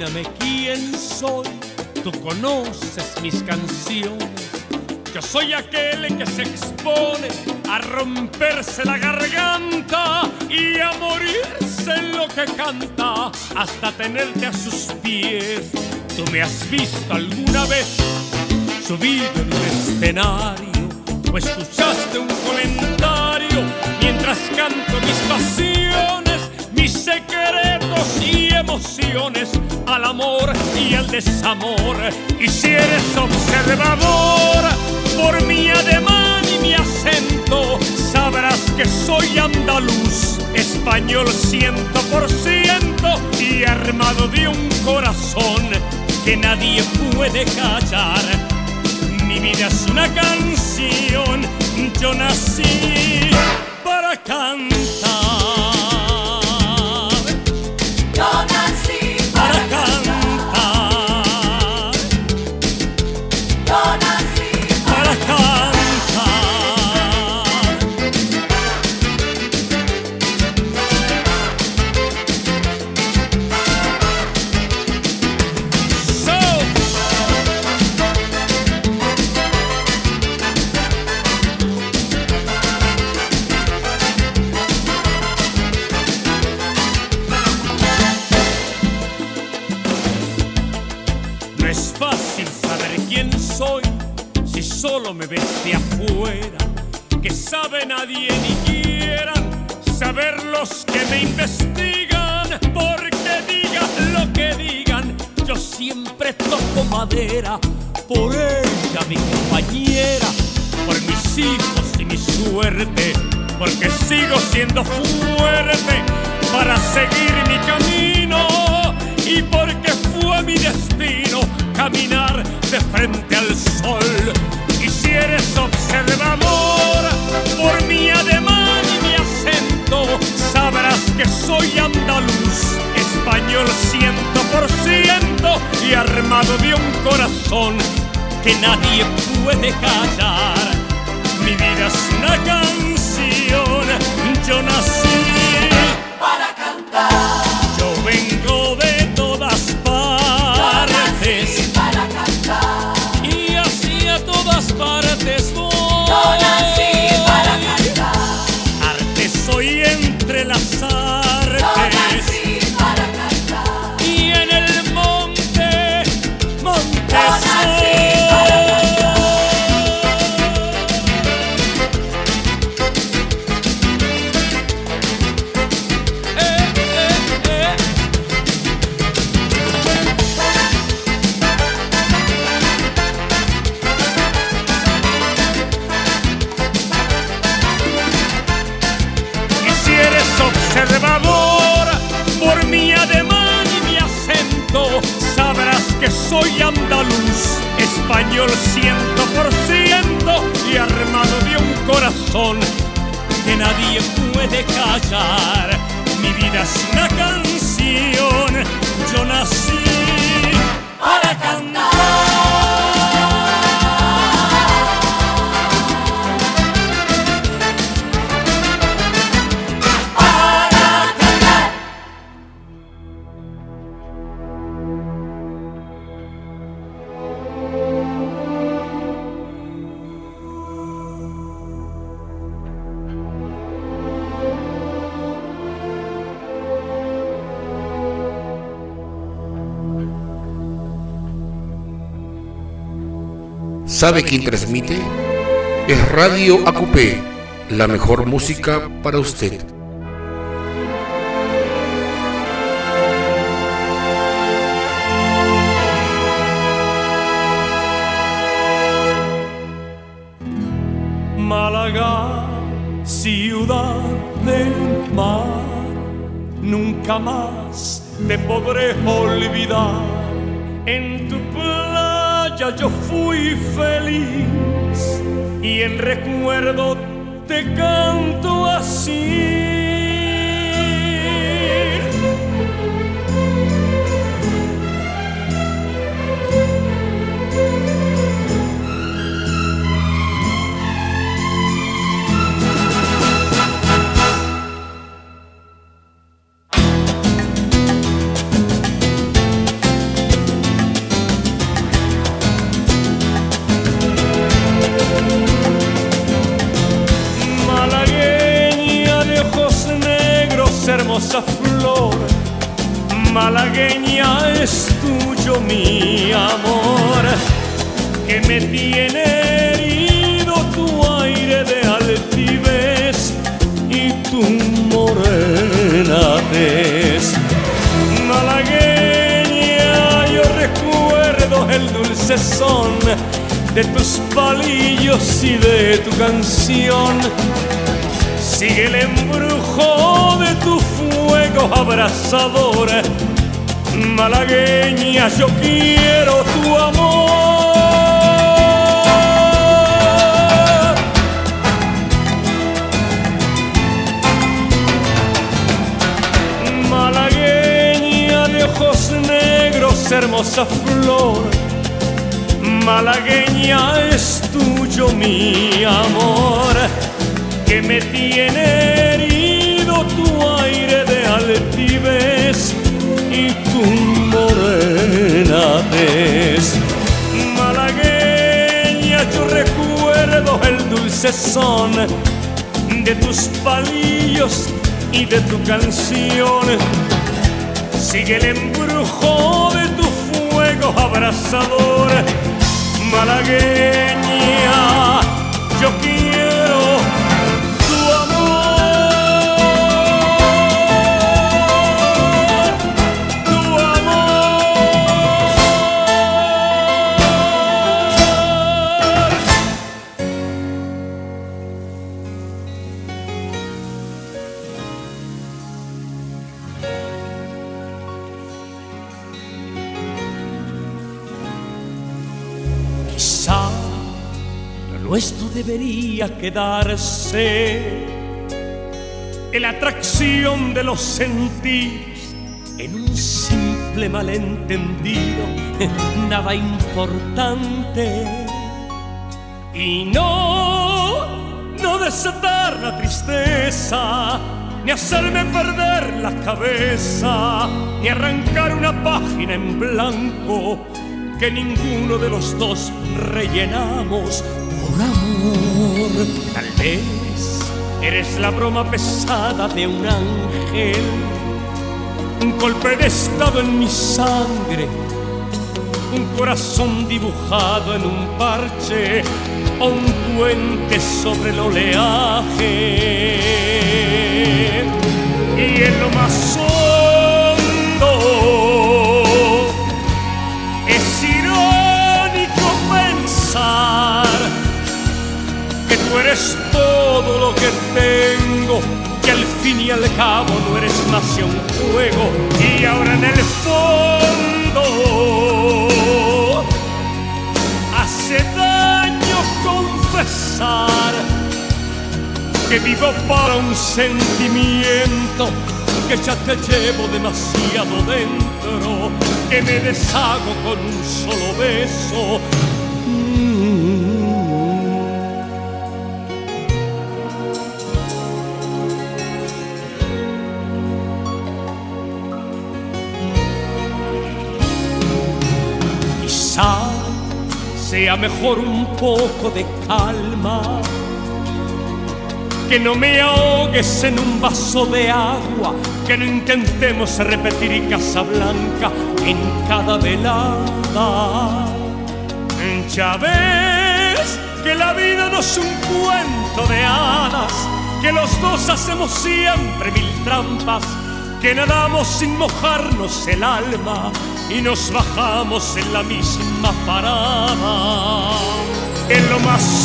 Pregúntame quién soy, tú conoces mis canciones. Yo soy aquel que se expone a romperse la garganta y a morirse en lo que canta hasta tenerte a sus pies. ¿Tú me has visto alguna vez subido en un escenario o escuchaste un comentario mientras canto mis pasiones, mis secretos y emociones, al amor y al desamor? Y si eres observador por mi ademán y mi acento, sabrás que soy andaluz, español 100% y armado de un corazón que nadie puede callar. Mi vida es una canción, yo nací para cantar. Yo nací para cantar. Yo nací para cantar. Soy, si solo me ves de afuera, que sabe nadie ni quieran saber los que me investigan, porque digan lo que digan, yo siempre toco madera por ella, mi compañera, por mis hijos y mi suerte, porque sigo siendo fuerte para seguir mi camino y porque fue mi destino caminar de frente al sol. Y si eres observador por mi ademán y mi acento, sabrás que soy andaluz, español 100% y armado de un corazón que nadie puede callar. Mi vida es una canción, yo nací para cantar. Yo vengo de todas partes para cantar. y hacia todas partes voy. Yo nací para cantar. Arte soy entre las artes. Yo nací para cantar. Y en el monte, monte Yo nací para cantar. Observador por mi ademán y mi acento, sabrás que soy andaluz, español 100% y armado de un corazón que nadie puede callar. Mi vida es una canción, yo nací para cantar. ¿Sabe quién transmite? Es Radio ACUPE, la mejor música para usted. Málaga, ciudad del mar, nunca más te podré olvidar. En tu playa yo fui feliz y en recuerdo te canto así. es tuyo, mi amor, que me tiene herido tu aire de altivez y tu morena tez. Malagueña, yo recuerdo el dulce son de tus palillos y de tu canción. Sigue el embrujo de tu fuego abrasador. Malagueña, yo quiero tu amor. Malagueña de ojos negros, hermosa flor. Malagueña, es tuyo mi amor, que me tiene herido tu aire de altivez y tu morena tez. Malagueña, yo recuerdo el dulce son de tus palillos y de tu canción. Sigue el embrujo de tu fuego abrasador. Malagueña, yo quiero tu amor, tu amor. Quizá lo nuestro debería quedarse en la atracción de los sentidos, en un simple malentendido, nada importante. Y no desatar la tristeza, ni hacerme perder la cabeza, ni arrancar una página en blanco que ninguno de los dos rellenamos por amor. Tal vez eres la broma pesada de un ángel, un golpe de estado en mi sangre, un corazón dibujado en un parche o un puente sobre el oleaje. Y en lo más hondo es irónico pensar que tú eres todo lo que tengo, que al fin y al cabo no eres más que un juego. Y ahora en el fondo hace daño confesar que vivo para un sentimiento que ya te llevo demasiado dentro, que me deshago con un solo beso. Quizá sea mejor un poco de calma, que no me ahogues en un vaso de agua, que no intentemos repetir Casablanca en cada velada. Ya ves que la vida no es un cuento de hadas, que los dos hacemos siempre mil trampas, que nadamos sin mojarnos el alma y nos bajamos en la misma parada. En lo más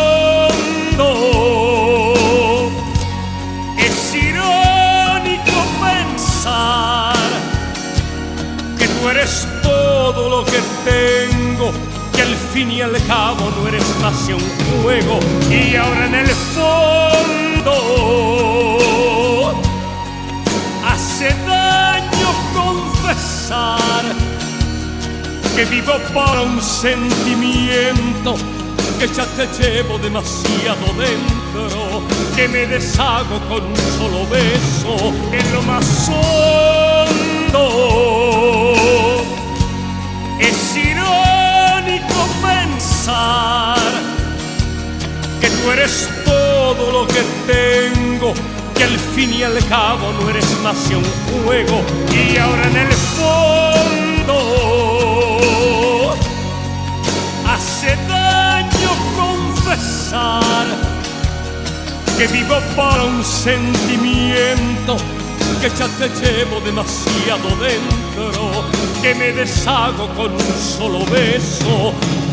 hondo es irónico pensar que tú eres todo lo que tengo, que al fin y al cabo no eres más que un juego. Y ahora en el fondo hace daño confesar que vivo para un sentimiento que ya te llevo demasiado dentro, que me deshago con un solo beso. En lo más hondo es irónico pensar que tú eres todo lo que tengo, que al fin y al cabo no eres más que un juego. Y ahora en el fondo confesar que vivo para un sentimiento, que ya te llevo demasiado dentro, que me deshago con un solo beso.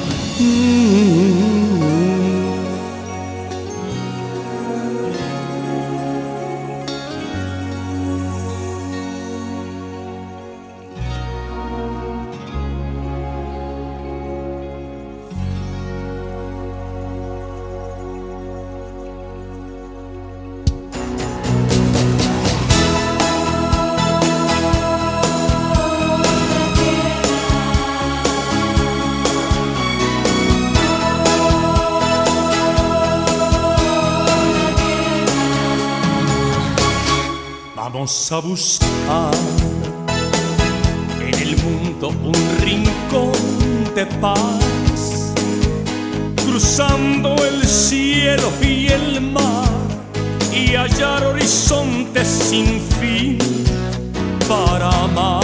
Vamos a buscar en el mundo un rincón de paz, cruzando el cielo y el mar, y hallar horizontes sin fin para amar.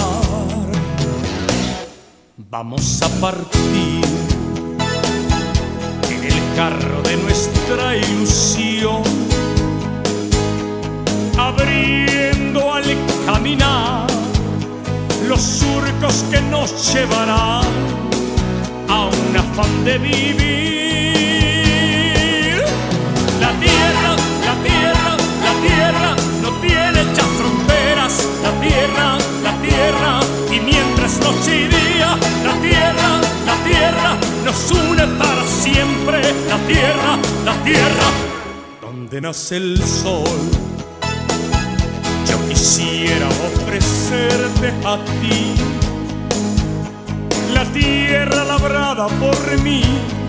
Vamos a partir en el carro de nuestra ilusión, abriendo al caminar los surcos que nos llevarán a un afán de vivir. La tierra, la tierra, la tierra no tiene ya fronteras. La tierra, y mientras noche y día, la tierra nos une para siempre. La tierra, donde nace el sol. Yo quisiera ofrecerte a ti la tierra labrada por mí,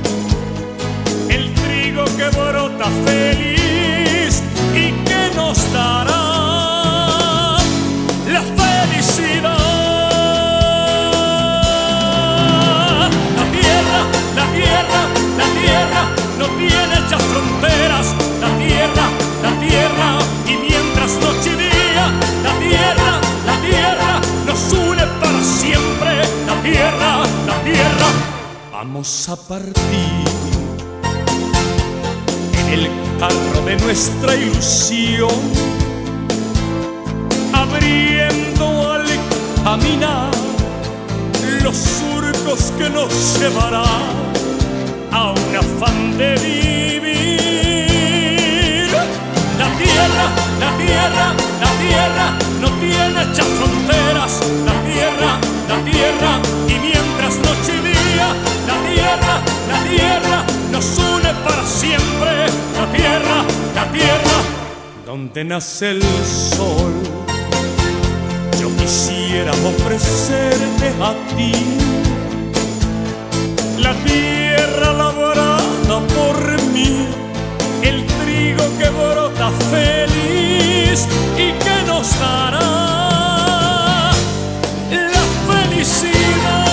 el trigo que brota feliz y que nos dará la felicidad. La tierra no tiene ya fronteras. La tierra, y mientras noche y día, la tierra nos une para siempre. La tierra, vamos a partir en el carro de nuestra ilusión, abriendo al caminar los surcos que nos llevarán a un afán de vivir. La tierra no tiene ya fronteras. La tierra, y mientras noche y día, la tierra nos une para siempre. La tierra, donde nace el sol. Yo quisiera ofrecerte a ti la tierra labrada por mí, el trigo que brota feliz y que nos dará la felicidad.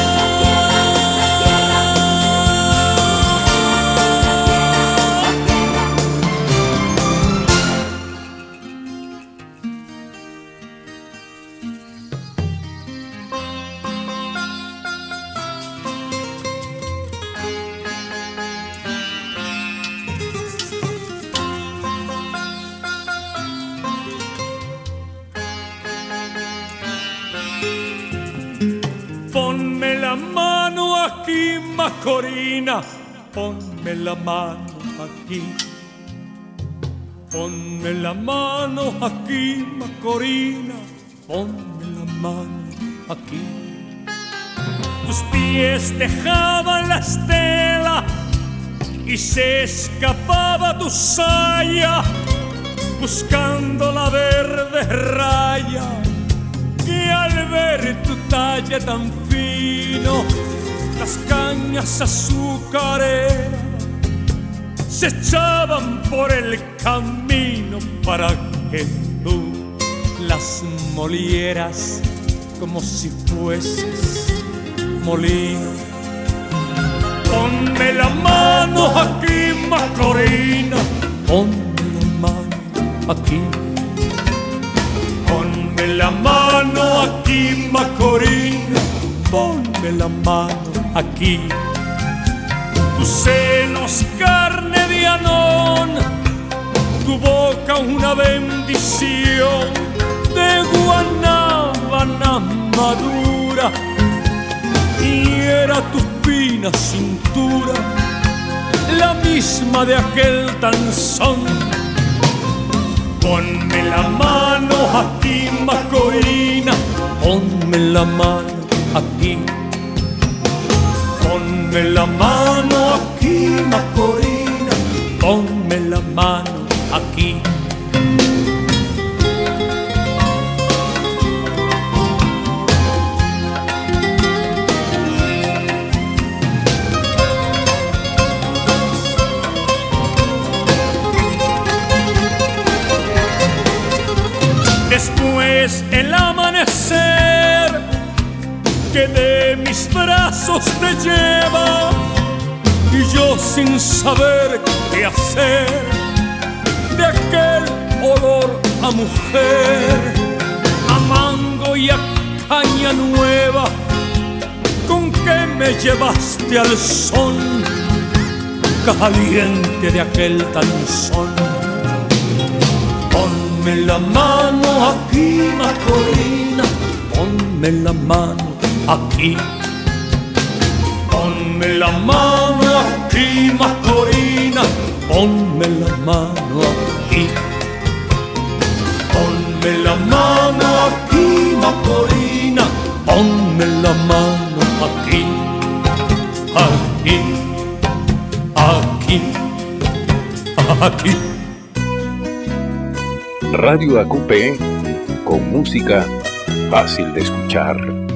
Ponme la mano aquí, Macorina, ponme la mano aquí. Ponme la mano aquí, Macorina, ponme la mano aquí. Tus pies dejaban la estela y se escapaba tu saya, buscando la verde raya, que al ver tu talle tan fino, las cañas azucareras se echaban por el camino para que tú las molieras como si fueses molino. Ponme la mano aquí, Macorina, ponme la mano aquí. Ponme la mano aquí, Macorina, ponme la mano aquí. Tus senos carne de anoche una bendición de guanábana madura, y era tu fina cintura la misma de aquel danzón. Ponme la mano aquí, Macorina, ponme la mano aquí. Ponme la mano aquí, Macorina, ponme la mano aquí. Después el amanecer que de mis brazos te lleva, y yo sin saber qué hacer de aquel olor a mujer, a mango y a caña nueva con que me llevaste al son caliente de aquel danzón. Ponme la mano aquí, Macorina, ponme la mano aquí. Ponme la mano aquí, Macorina, ponme la mano aquí. Ponme la mano aquí, Macorina, ponme la mano aquí. Aquí, aquí, aquí. Radio Acupe, con música fácil de escuchar.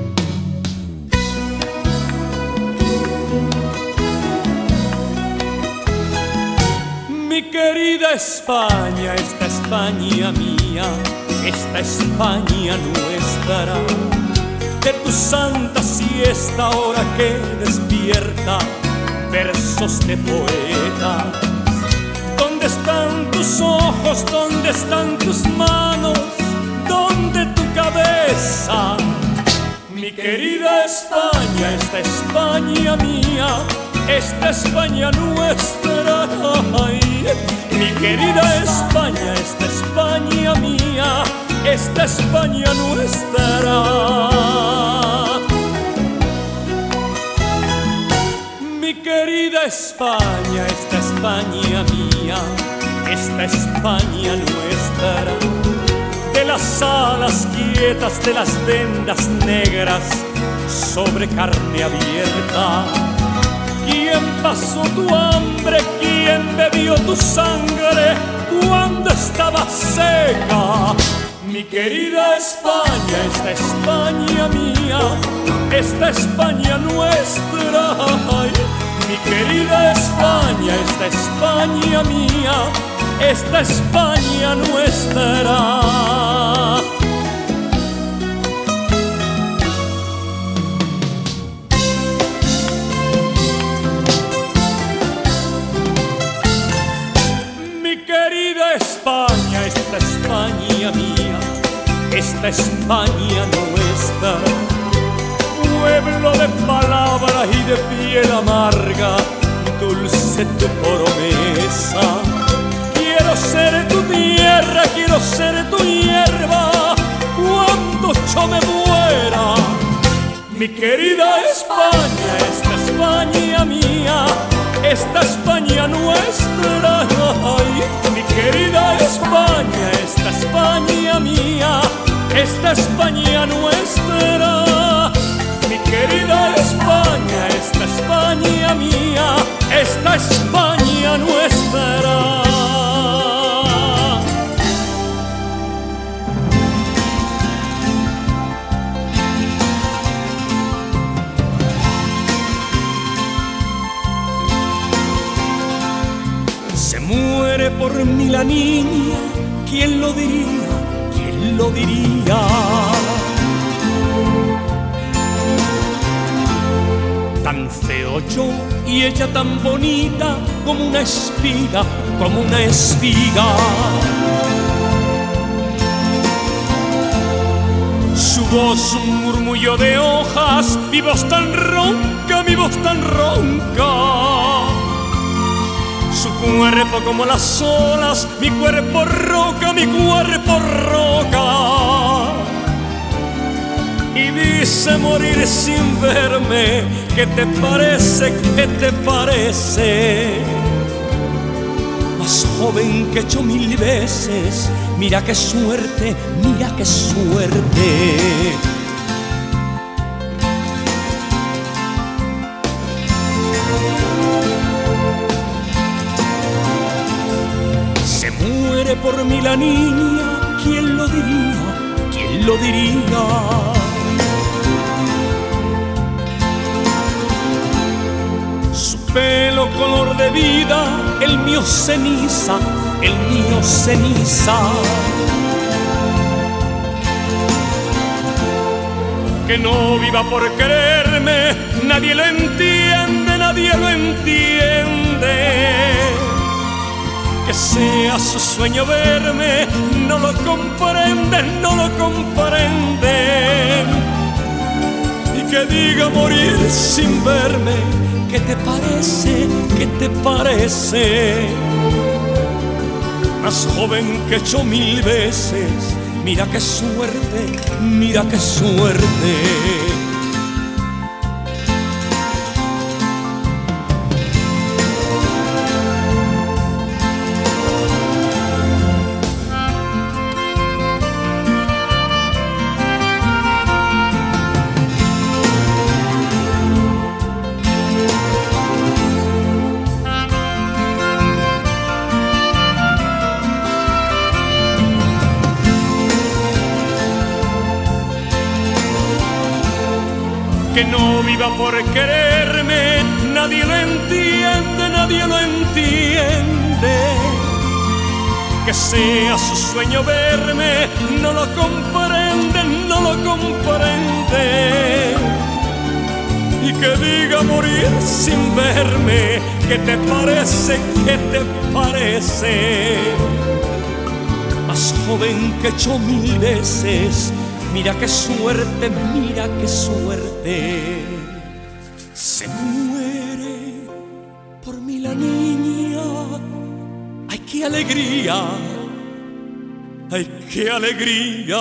Mi querida España, esta España mía, esta España nuestra, de tu santa siesta ahora que despierta versos de poeta. ¿Dónde están tus ojos? ¿Dónde están tus manos? ¿Dónde tu cabeza? Mi querida España, esta España mía, esta España nuestra. Ay, mi querida España, esta España mía, esta España nuestra. Mi querida España, esta España mía, esta España nuestra, de las alas quietas, de las vendas negras sobre carne abierta. ¿Quién pasó tu hambre? ¿Quién bebió tu sangre cuando estaba seca? Mi querida España, esta España mía, esta España nuestra. Ay, mi querida España, esta España mía, esta España nuestra. Mi querida España, esta España mía, esta España nuestra. Pueblo de palabra y de piel amarga, dulce tu promesa. Quiero ser tu tierra, quiero ser tu hierba cuando yo me muera. Mi querida España, esta España mía, esta España nuestra. Ay, mi querida España, esta España mía, esta España nuestra. Mi querida España, esta España mía, esta España nuestra. Se muere por mí la niña, ¿quién lo diría? ¿Quién lo diría? Tan feo yo y ella tan bonita, como una espiga, como una espiga. Su voz un murmullo de hojas, mi voz tan ronca, mi voz tan ronca. Su cuerpo como las olas, mi cuerpo roca, mi cuerpo roca. Y dice morir sin verme, ¿qué te parece? ¿Qué te parece? Más joven que yo 1000 veces, mira qué suerte, mira qué suerte. Se muere por mí la niña, ¿quién lo diría? ¿Quién lo diría? Pelo color de vida, el mío ceniza, el mío ceniza. Que no viva por quererme, nadie lo entiende, nadie lo entiende. Que sea su sueño verme, no lo comprenden, no lo comprenden. Y que diga morir sin verme, ¿qué te parece? ¿Qué te parece? Más joven que yo 1000 veces, mira qué suerte, mira qué suerte. Que no viva por quererme, nadie lo entiende, nadie lo entiende. Que sea su sueño verme, no lo comprenden, no lo comprenden. Y que diga morir sin verme, ¿qué te parece? ¿Qué te parece? Más joven que yo 1000 veces, mira qué suerte, mira qué suerte. Se muere por mí la niña. ¡Ay, qué alegría! ¡Ay, qué alegría!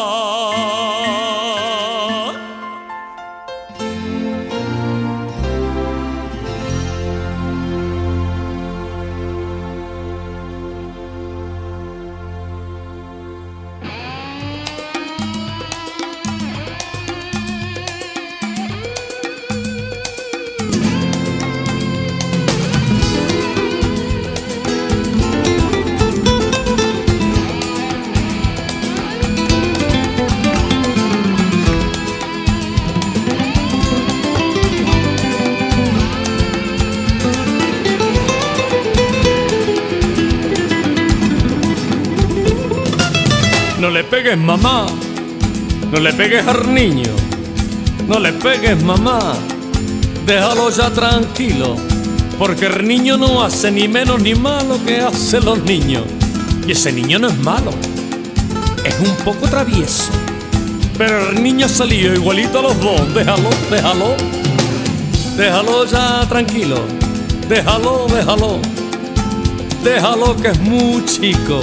No le pegues, mamá, no le pegues al niño, no le pegues, mamá, déjalo ya tranquilo, porque el niño no hace ni menos ni malo que hacen los niños. Y ese niño no es malo, es un poco travieso, pero el niño ha salido igualito a los dos. Déjalo, déjalo, déjalo ya tranquilo, déjalo, déjalo, déjalo que es muy chico.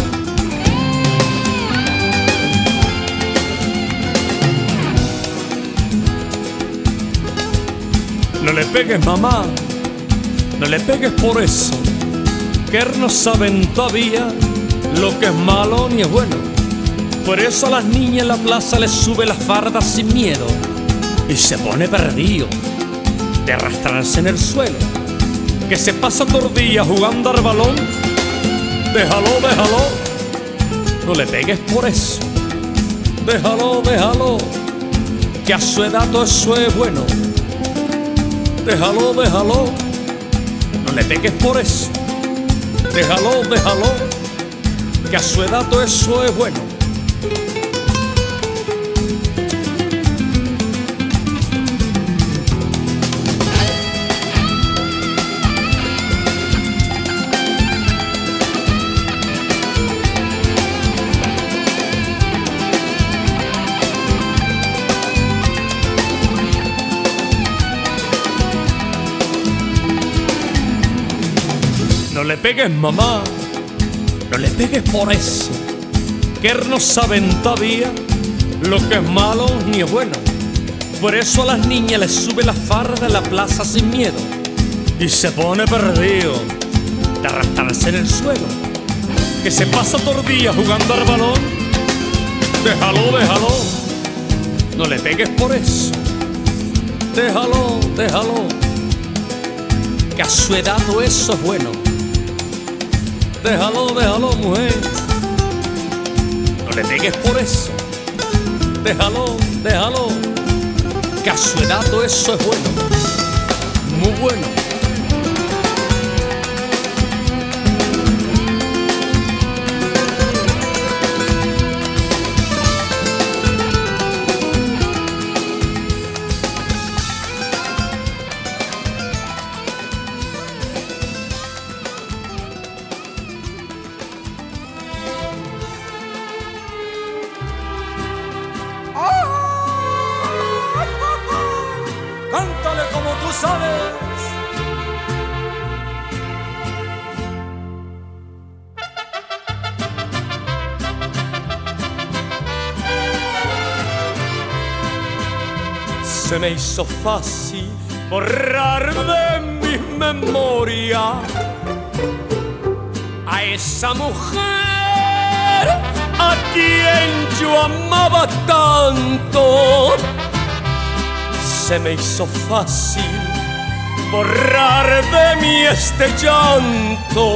No le pegues, mamá, no le pegues por eso, que él no saben todavía lo que es malo ni es bueno. Por eso a las niñas en la plaza les sube las fardas sin miedo y se pone perdido de arrastrarse en el suelo, que se pasa todo el día jugando al balón. Déjalo, déjalo, no le pegues por eso. Déjalo, déjalo, que a su edad todo eso es bueno. Déjalo, déjalo, no le pegues por eso. Déjalo, déjalo, que a su edad todo eso es bueno. No le pegues, mamá, no le pegues por eso, que él no saben todavía lo que es malo ni es bueno. Por eso a las niñas les sube la farda en la plaza sin miedo y se pone perdido de arrastrarse en el suelo, que se pasa todo el día jugando al balón. Déjalo, déjalo, no le pegues por eso. Déjalo, déjalo, que a su edad todo eso es bueno. Déjalo, déjalo, mujer, no le pegues por eso. Déjalo, déjalo, que a su edad todo eso es bueno, muy bueno. Cántale como tú sabes. Se me hizo fácil borrar de mi memoria a esa mujer a quien yo amaba tanto. Se me hizo fácil borrar de mí este llanto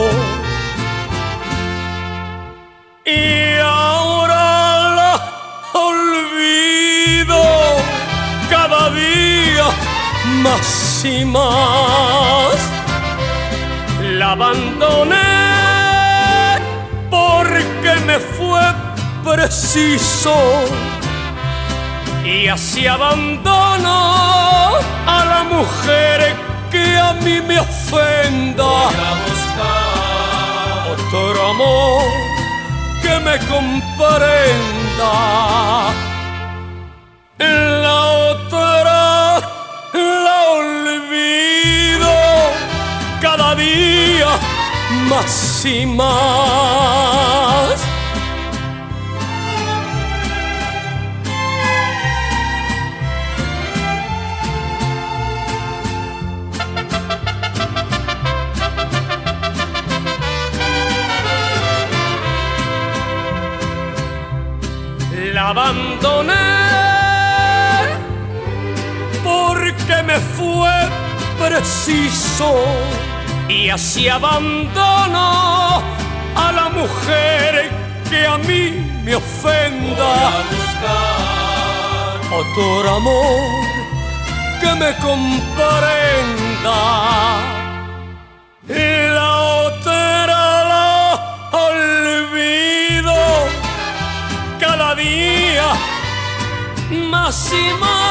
y ahora la olvido cada día más y más. La abandoné porque me fue preciso y así abandono a la mujer que a mí me ofenda. Otro amor que me comprenda. La otra la olvido cada día más y más. La abandoné porque me fue preciso y así abandono a la mujer que a mí me ofenda. Otro amor que me comprenda. La otra la olvido cada día más y más.